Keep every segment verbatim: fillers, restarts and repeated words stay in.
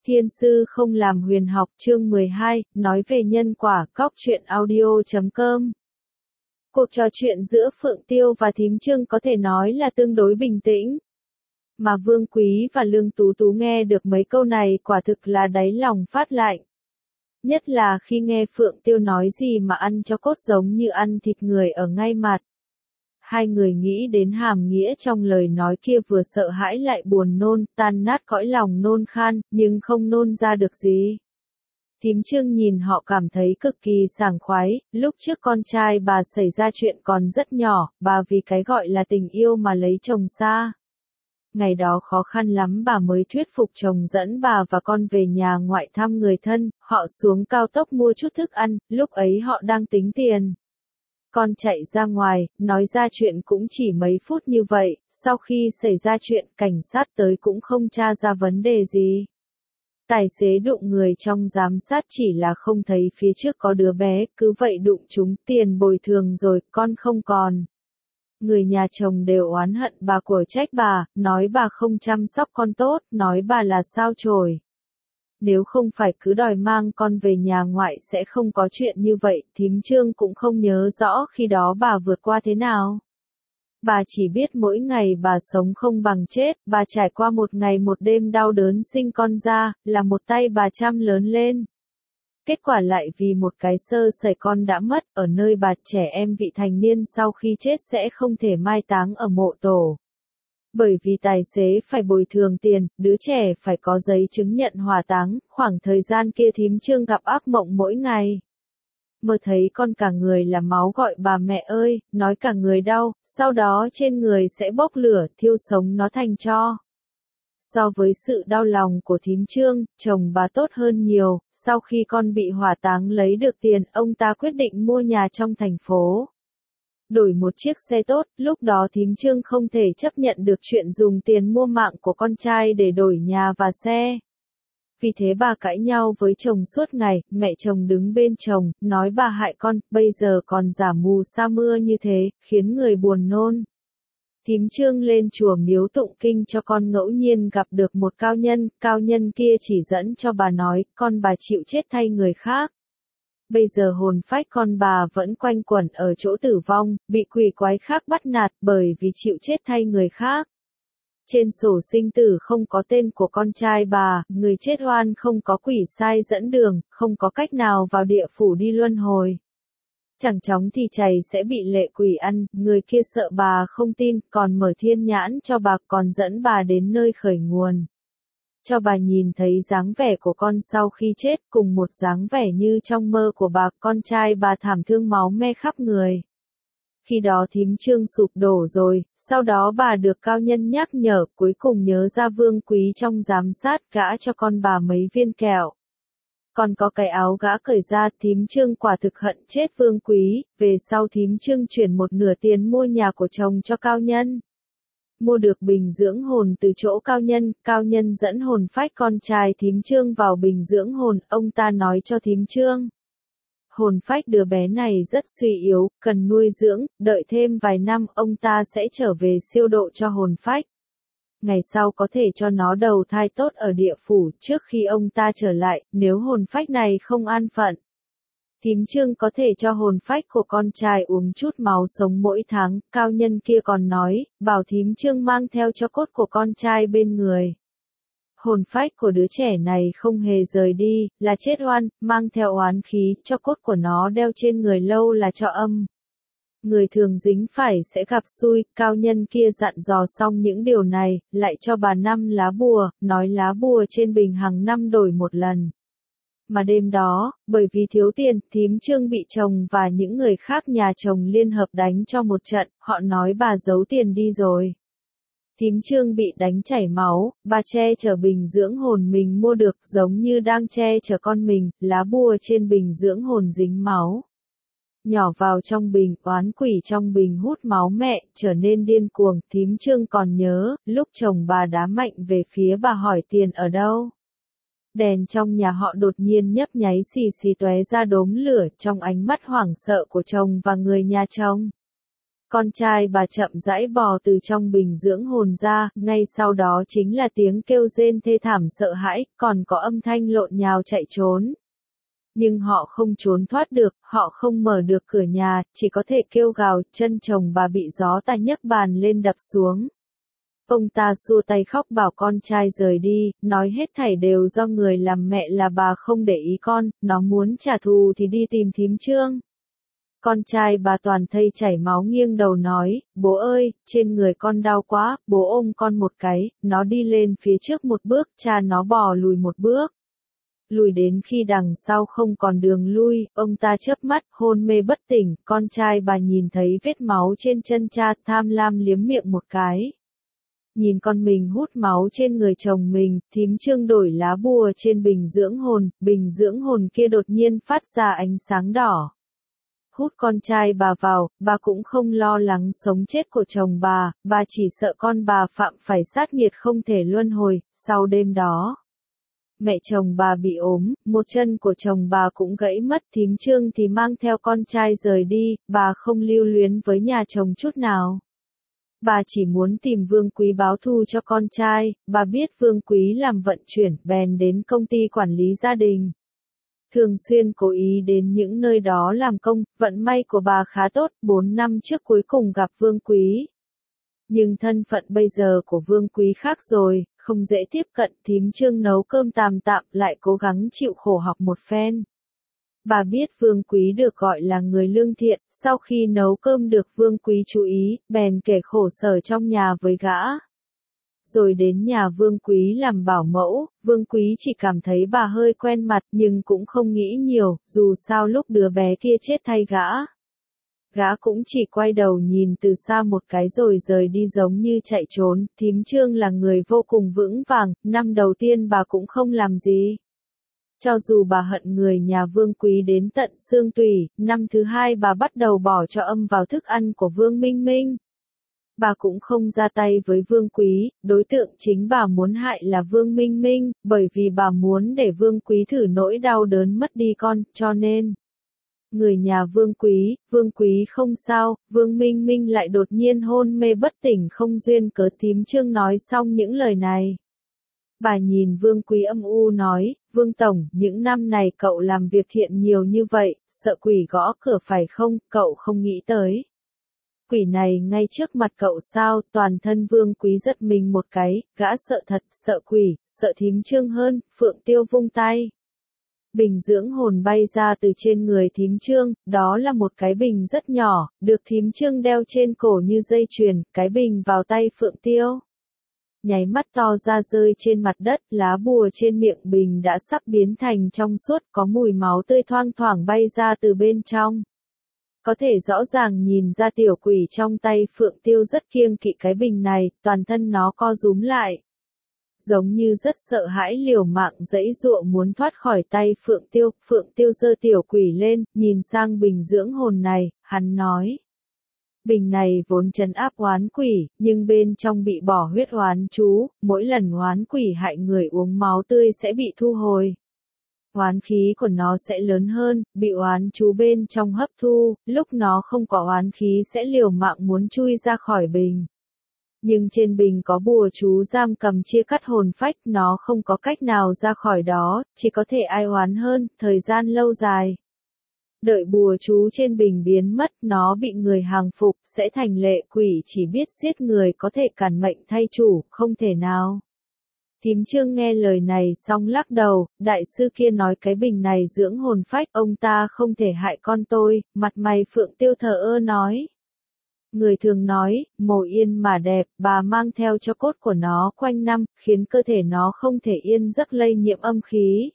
Thiên sư không làm huyền học chương mười hai, nói về nhân quả, cóc truyện audio chấm com. Cuộc trò chuyện giữa Phượng Tiêu và Thím Trương có thể nói là tương đối bình tĩnh. Mà Vương Quý và Lương Tú Tú nghe được mấy câu này quả thực là đáy lòng phát lạnh. Nhất là khi nghe Phượng Tiêu nói gì mà ăn cho cốt giống như ăn thịt người ở ngay mặt. Hai người nghĩ đến hàm nghĩa trong lời nói kia vừa sợ hãi lại buồn nôn, tan nát cõi lòng nôn khan, nhưng không nôn ra được gì. Thím Trương nhìn họ cảm thấy cực kỳ sảng khoái, lúc trước con trai bà xảy ra chuyện còn rất nhỏ, bà vì cái gọi là tình yêu mà lấy chồng xa. Ngày đó khó khăn lắm bà mới thuyết phục chồng dẫn bà và con về nhà ngoại thăm người thân, họ xuống cao tốc mua chút thức ăn, lúc ấy họ đang tính tiền. Con chạy ra ngoài, nói ra chuyện cũng chỉ mấy phút như vậy, sau khi xảy ra chuyện cảnh sát tới cũng không tra ra vấn đề gì. Tài xế đụng người trong giám sát chỉ là không thấy phía trước có đứa bé, cứ vậy đụng chúng tiền bồi thường rồi, con không còn. Người nhà chồng đều oán hận bà của trách bà, nói bà không chăm sóc con tốt, nói bà là sao chổi. Nếu không phải cứ đòi mang con về nhà ngoại sẽ không có chuyện như vậy, Thím Trương cũng không nhớ rõ khi đó bà vượt qua thế nào. Bà chỉ biết mỗi ngày bà sống không bằng chết, bà trải qua một ngày một đêm đau đớn sinh con ra, là một tay bà chăm lớn lên. Kết quả lại vì một cái sơ sẩy con đã mất, ở nơi bà trẻ em vị thành niên sau khi chết sẽ không thể mai táng ở mộ tổ. Bởi vì tài xế phải bồi thường tiền, đứa trẻ phải có giấy chứng nhận hỏa táng, khoảng thời gian kia Thím Trương gặp ác mộng mỗi ngày. Mơ thấy con cả người là máu gọi bà mẹ ơi, nói cả người đau, sau đó trên người sẽ bốc lửa, thiêu sống nó thành tro. So với sự đau lòng của Thím Trương, chồng bà tốt hơn nhiều, sau khi con bị hỏa táng lấy được tiền, ông ta quyết định mua nhà trong thành phố. Đổi một chiếc xe tốt, lúc đó Thím Trương không thể chấp nhận được chuyện dùng tiền mua mạng của con trai để đổi nhà và xe. Vì thế bà cãi nhau với chồng suốt ngày, mẹ chồng đứng bên chồng, nói bà hại con, bây giờ còn giả mù sa mưa như thế, khiến người buồn nôn. Thím Trương lên chùa miếu tụng kinh cho con ngẫu nhiên gặp được một cao nhân, cao nhân kia chỉ dẫn cho bà nói, con bà chịu chết thay người khác. Bây giờ hồn phách con bà vẫn quanh quẩn ở chỗ tử vong, bị quỷ quái khác bắt nạt bởi vì chịu chết thay người khác. Trên sổ sinh tử không có tên của con trai bà, người chết oan không có quỷ sai dẫn đường, không có cách nào vào địa phủ đi luân hồi. Chẳng chóng thì chày sẽ bị lệ quỷ ăn, người kia sợ bà không tin, còn mở thiên nhãn cho bà, còn dẫn bà đến nơi khởi nguồn. Cho bà nhìn thấy dáng vẻ của con sau khi chết, cùng một dáng vẻ như trong mơ của bà, con trai bà thảm thương máu me khắp người. Khi đó Thím Trương sụp đổ rồi, sau đó bà được cao nhân nhắc nhở, cuối cùng nhớ ra Vương Quý trong giám sát gã cho con bà mấy viên kẹo. Còn có cái áo gã cởi ra, Thím Trương quả thực hận chết Vương Quý, về sau Thím Trương chuyển một nửa tiền mua nhà của chồng cho cao nhân. Mua được bình dưỡng hồn từ chỗ cao nhân, cao nhân dẫn hồn phách con trai Thím Trương vào bình dưỡng hồn, ông ta nói cho Thím Trương. Hồn phách đứa bé này rất suy yếu, cần nuôi dưỡng, đợi thêm vài năm ông ta sẽ trở về siêu độ cho hồn phách. Ngày sau có thể cho nó đầu thai tốt ở địa phủ trước khi ông ta trở lại, nếu hồn phách này không an phận. Thím Trương có thể cho hồn phách của con trai uống chút máu sống mỗi tháng, cao nhân kia còn nói, bảo Thím Trương mang theo cho cốt của con trai bên người. Hồn phách của đứa trẻ này không hề rời đi, là chết oan, mang theo oán khí, cho cốt của nó đeo trên người lâu là cho âm. Người thường dính phải sẽ gặp xui, cao nhân kia dặn dò xong những điều này, lại cho bà năm lá bùa, nói lá bùa trên bình hàng năm đổi một lần. Mà đêm đó, bởi vì thiếu tiền, Thím Trương bị chồng và những người khác nhà chồng liên hợp đánh cho một trận, họ nói bà giấu tiền đi rồi. Thím Trương bị đánh chảy máu, bà che chở bình dưỡng hồn mình mua được giống như đang che chở con mình, lá bùa trên bình dưỡng hồn dính máu. Nhỏ vào trong bình, oán quỷ trong bình hút máu mẹ, trở nên điên cuồng, Thím Trương còn nhớ, lúc chồng bà đá mạnh về phía bà hỏi tiền ở đâu. Đèn trong nhà họ đột nhiên nhấp nháy xì xì tóe ra đốm lửa trong ánh mắt hoảng sợ của chồng và người nhà chồng. Con trai bà chậm rãi bò từ trong bình dưỡng hồn ra, ngay sau đó chính là tiếng kêu rên thê thảm sợ hãi, còn có âm thanh lộn nhào chạy trốn. Nhưng họ không trốn thoát được, họ không mở được cửa nhà, chỉ có thể kêu gào, chân chồng bà bị gió ta nhấc bàn lên đập xuống. Ông ta xua tay khóc bảo con trai rời đi, nói hết thảy đều do người làm mẹ là bà không để ý con, nó muốn trả thù thì đi tìm thím Trương. Con trai bà toàn thây chảy máu nghiêng đầu nói, bố ơi, trên người con đau quá, bố ôm con một cái, nó đi lên phía trước một bước, cha nó bò lùi một bước. Lùi đến khi đằng sau không còn đường lui, ông ta chớp mắt, hôn mê bất tỉnh, con trai bà nhìn thấy vết máu trên chân cha, tham lam liếm miệng một cái. Nhìn con mình hút máu trên người chồng mình, thím Trương đổi lá bùa trên bình dưỡng hồn, bình dưỡng hồn kia đột nhiên phát ra ánh sáng đỏ. Hút con trai bà vào, bà cũng không lo lắng sống chết của chồng bà, bà chỉ sợ con bà phạm phải sát nghiệt không thể luân hồi. Sau đêm đó, mẹ chồng bà bị ốm, một chân của chồng bà cũng gãy mất, thím Trương thì mang theo con trai rời đi, bà không lưu luyến với nhà chồng chút nào. Bà chỉ muốn tìm Vương Quý báo thù cho con trai, bà biết Vương Quý làm vận chuyển, bèn đến công ty quản lý gia đình. Thường xuyên cố ý đến những nơi đó làm công, vận may của bà khá tốt, bốn năm trước cuối cùng gặp Vương Quý. Nhưng thân phận bây giờ của Vương Quý khác rồi, không dễ tiếp cận, thím Trương nấu cơm tạm tạm lại cố gắng chịu khổ học một phen. Bà biết Vương Quý được gọi là người lương thiện, sau khi nấu cơm được Vương Quý chú ý, bèn kể khổ sở trong nhà với gã. Rồi đến nhà Vương Quý làm bảo mẫu, Vương Quý chỉ cảm thấy bà hơi quen mặt nhưng cũng không nghĩ nhiều, dù sao lúc đứa bé kia chết thay gã. Gã cũng chỉ quay đầu nhìn từ xa một cái rồi rời đi giống như chạy trốn, thím Trương là người vô cùng vững vàng, năm đầu tiên bà cũng không làm gì. Cho dù bà hận người nhà Vương Quý đến tận xương tủy, năm thứ hai bà bắt đầu bỏ cho âm vào thức ăn của Vương Minh Minh. Bà cũng không ra tay với Vương Quý, đối tượng chính bà muốn hại là Vương Minh Minh, bởi vì bà muốn để Vương Quý thử nỗi đau đớn mất đi con, cho nên. Người nhà Vương Quý, Vương Quý không sao, Vương Minh Minh lại đột nhiên hôn mê bất tỉnh không duyên cớ, thím Trương nói xong những lời này. Bà nhìn Vương Quý âm u nói, Vương Tổng, những năm này cậu làm việc thiện nhiều như vậy, sợ quỷ gõ cửa phải không, cậu không nghĩ tới. Quỷ này ngay trước mặt cậu sao, toàn thân Vương Quý giật mình một cái, gã sợ thật, sợ quỷ, sợ thím Trương hơn, Phượng Tiêu vung tay. Bình dưỡng hồn bay ra từ trên người thím Trương, đó là một cái bình rất nhỏ, được thím Trương đeo trên cổ như dây chuyền, cái bình vào tay Phượng Tiêu. Nháy mắt to ra rơi trên mặt đất, lá bùa trên miệng bình đã sắp biến thành trong suốt, có mùi máu tươi thoang thoảng bay ra từ bên trong. Có thể rõ ràng nhìn ra tiểu quỷ trong tay Phượng Tiêu rất kiêng kỵ cái bình này, toàn thân nó co rúm lại. Giống như rất sợ hãi liều mạng giãy giụa muốn thoát khỏi tay Phượng Tiêu, Phượng Tiêu giơ tiểu quỷ lên, nhìn sang bình dưỡng hồn này, hắn nói. Bình này vốn trấn áp oán quỷ, nhưng bên trong bị bỏ huyết oán chú, mỗi lần oán quỷ hại người uống máu tươi sẽ bị thu hồi. Oán khí của nó sẽ lớn hơn, bị oán chú bên trong hấp thu, lúc nó không có oán khí sẽ liều mạng muốn chui ra khỏi bình. Nhưng trên bình có bùa chú giam cầm chia cắt hồn phách, nó không có cách nào ra khỏi đó, chỉ có thể ai oán hơn, thời gian lâu dài. Đợi bùa chú trên bình biến mất, nó bị người hàng phục, sẽ thành lệ quỷ chỉ biết giết người có thể cản mệnh thay chủ, không thể nào. Thím Trương nghe lời này xong lắc đầu, đại sư kia nói cái bình này dưỡng hồn phách, ông ta không thể hại con tôi, mặt mày Phượng Tiêu thờ ơ nói. Người thường nói, mồ yên mà đẹp, bà mang theo cho cốt của nó quanh năm, khiến cơ thể nó không thể yên giấc lây nhiễm âm khí.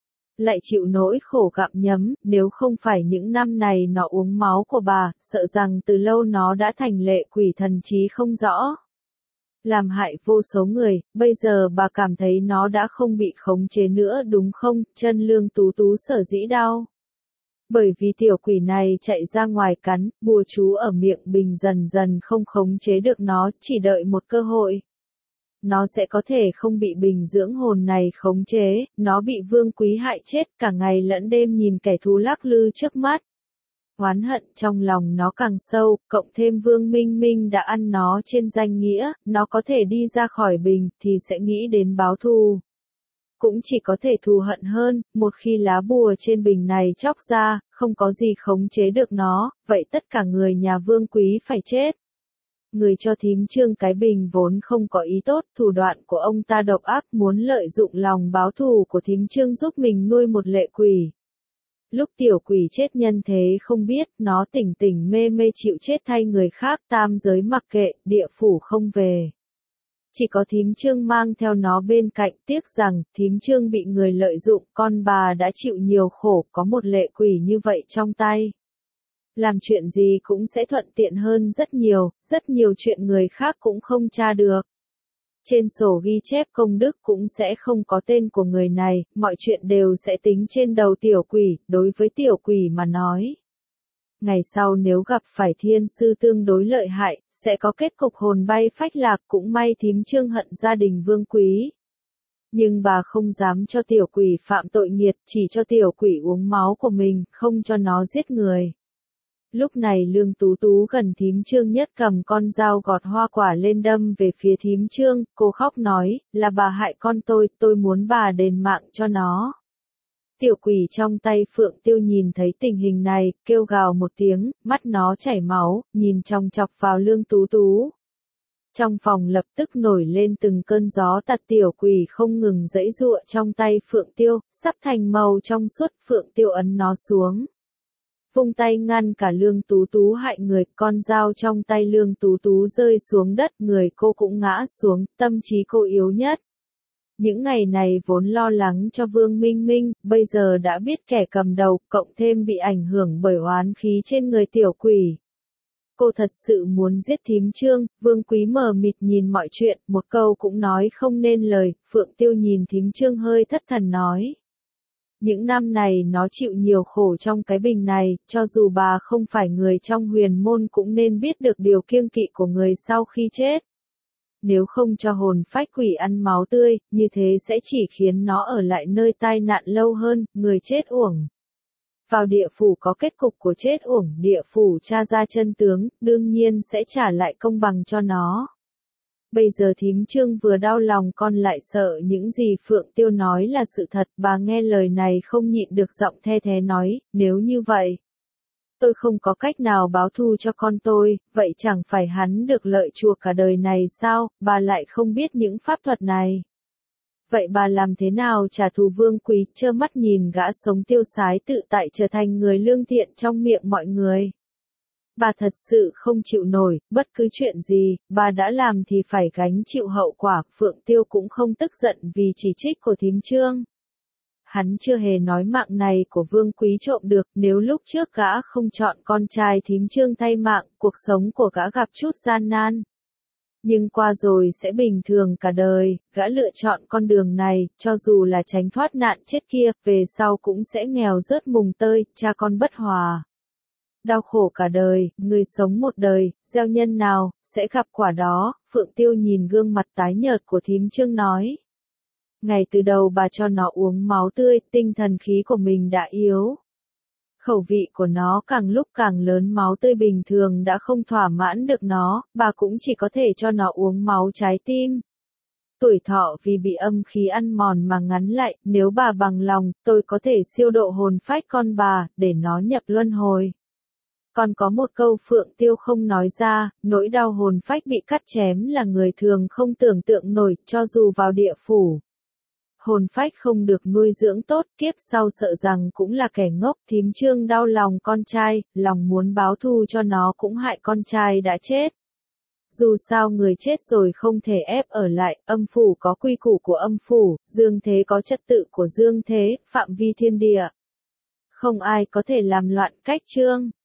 Lại chịu nỗi khổ gặm nhấm, nếu không phải những năm này nó uống máu của bà, sợ rằng từ lâu nó đã thành lệ quỷ thần trí không rõ. Làm hại vô số người, bây giờ bà cảm thấy nó đã không bị khống chế nữa đúng không, chân Lương Tú Tú sở dĩ đau. Bởi vì tiểu quỷ này chạy ra ngoài cắn, bùa chú ở miệng bình dần dần không khống chế được nó, chỉ đợi một cơ hội. Nó sẽ có thể không bị bình dưỡng hồn này khống chế, nó bị Vương Quý hại chết cả ngày lẫn đêm nhìn kẻ thù lắc lư trước mắt. oán hận trong lòng nó càng sâu, cộng thêm Vương Minh Minh đã ăn nó trên danh nghĩa, nó có thể đi ra khỏi bình, thì sẽ nghĩ đến báo thù. Cũng chỉ có thể thù hận hơn, một khi lá bùa trên bình này chóc ra, không có gì khống chế được nó, vậy tất cả người nhà Vương Quý phải chết. Người cho thím Trương cái bình vốn không có ý tốt, thủ đoạn của ông ta độc ác, muốn lợi dụng lòng báo thù của thím Trương giúp mình nuôi một lệ quỷ. Lúc tiểu quỷ chết nhân thế không biết, nó tỉnh tỉnh mê mê chịu chết thay người khác, tam giới mặc kệ, địa phủ không về. Chỉ có thím Trương mang theo nó bên cạnh, tiếc rằng, thím Trương bị người lợi dụng, con bà đã chịu nhiều khổ, có một lệ quỷ như vậy trong tay. Làm chuyện gì cũng sẽ thuận tiện hơn rất nhiều, rất nhiều chuyện người khác cũng không tra được. Trên sổ ghi chép công đức cũng sẽ không có tên của người này, mọi chuyện đều sẽ tính trên đầu tiểu quỷ, đối với tiểu quỷ mà nói. Ngày sau nếu gặp phải thiên sư tương đối lợi hại, sẽ có kết cục hồn bay phách lạc, cũng may thím Trương hận gia đình Vương Quý. Nhưng bà không dám cho tiểu quỷ phạm tội nghiệt, chỉ cho tiểu quỷ uống máu của mình, không cho nó giết người. Lúc này Lương Tú Tú gần thím Trương nhất cầm con dao gọt hoa quả lên đâm về phía thím Trương, cô khóc nói, là bà hại con tôi, tôi muốn bà đền mạng cho nó. Tiểu quỷ trong tay Phượng Tiêu nhìn thấy tình hình này, kêu gào một tiếng, mắt nó chảy máu, nhìn chòng chọc vào Lương Tú Tú. Trong phòng lập tức nổi lên từng cơn gió tạt, tiểu quỷ không ngừng giãy giụa trong tay Phượng Tiêu, sắp thành màu trong suốt, Phượng Tiêu ấn nó xuống. Vung tay ngăn cả Lương Tú Tú hại người, con dao trong tay Lương Tú Tú rơi xuống đất, người cô cũng ngã xuống, tâm trí cô yếu nhất. Những ngày này vốn lo lắng cho Vương Minh Minh, bây giờ đã biết kẻ cầm đầu, cộng thêm bị ảnh hưởng bởi oán khí trên người tiểu quỷ. Cô thật sự muốn giết thím Trương, Vương Quý mờ mịt nhìn mọi chuyện, một câu cũng nói không nên lời, Phượng Tiêu nhìn thím Trương hơi thất thần nói. Những năm này nó chịu nhiều khổ trong cái bình này, cho dù bà không phải người trong huyền môn cũng nên biết được điều kiêng kỵ của người sau khi chết. Nếu không cho hồn phách quỷ ăn máu tươi, như thế sẽ chỉ khiến nó ở lại nơi tai nạn lâu hơn, người chết uổng. Vào địa phủ có kết cục của chết uổng, địa phủ tra ra chân tướng, đương nhiên sẽ trả lại công bằng cho nó. Bây giờ thím Trương vừa đau lòng con lại sợ những gì Phượng Tiêu nói là sự thật, bà nghe lời này không nhịn được giọng the thé nói, nếu như vậy. Tôi không có cách nào báo thù cho con tôi, vậy chẳng phải hắn được lợi chuộc cả đời này sao, bà lại không biết những pháp thuật này. Vậy bà làm thế nào trả thù Vương Quý, trơ mắt nhìn gã sống tiêu sái tự tại trở thành người lương thiện trong miệng mọi người. Bà thật sự không chịu nổi, bất cứ chuyện gì, bà đã làm thì phải gánh chịu hậu quả, Phượng Tiêu cũng không tức giận vì chỉ trích của thím Trương. Hắn chưa hề nói mạng này của Vương Quý trộm được, nếu lúc trước gã không chọn con trai thím Trương thay mạng, cuộc sống của gã gặp chút gian nan. Nhưng qua rồi sẽ bình thường cả đời, gã lựa chọn con đường này, cho dù là tránh thoát nạn chết kia, về sau cũng sẽ nghèo rớt mùng tơi, cha con bất hòa. Đau khổ cả đời, người sống một đời, gieo nhân nào, sẽ gặp quả đó, Phượng Tiêu nhìn gương mặt tái nhợt của thím Trương nói. Ngày từ đầu bà cho nó uống máu tươi, tinh thần khí của mình đã yếu. Khẩu vị của nó càng lúc càng lớn, máu tươi bình thường đã không thỏa mãn được nó, bà cũng chỉ có thể cho nó uống máu trái tim. Tuổi thọ vì bị âm khí ăn mòn mà ngắn lại, nếu bà bằng lòng, tôi có thể siêu độ hồn phách con bà, để nó nhập luân hồi. Còn có một câu Phượng Tiêu không nói ra, nỗi đau hồn phách bị cắt chém là người thường không tưởng tượng nổi, cho dù vào địa phủ. Hồn phách không được nuôi dưỡng tốt, kiếp sau sợ rằng cũng là kẻ ngốc, thím Trương đau lòng con trai, lòng muốn báo thù cho nó cũng hại con trai đã chết. Dù sao người chết rồi không thể ép ở lại, âm phủ có quy củ của âm phủ, dương thế có trật tự của dương thế, phạm vi thiên địa. Không ai có thể làm loạn cách Trương.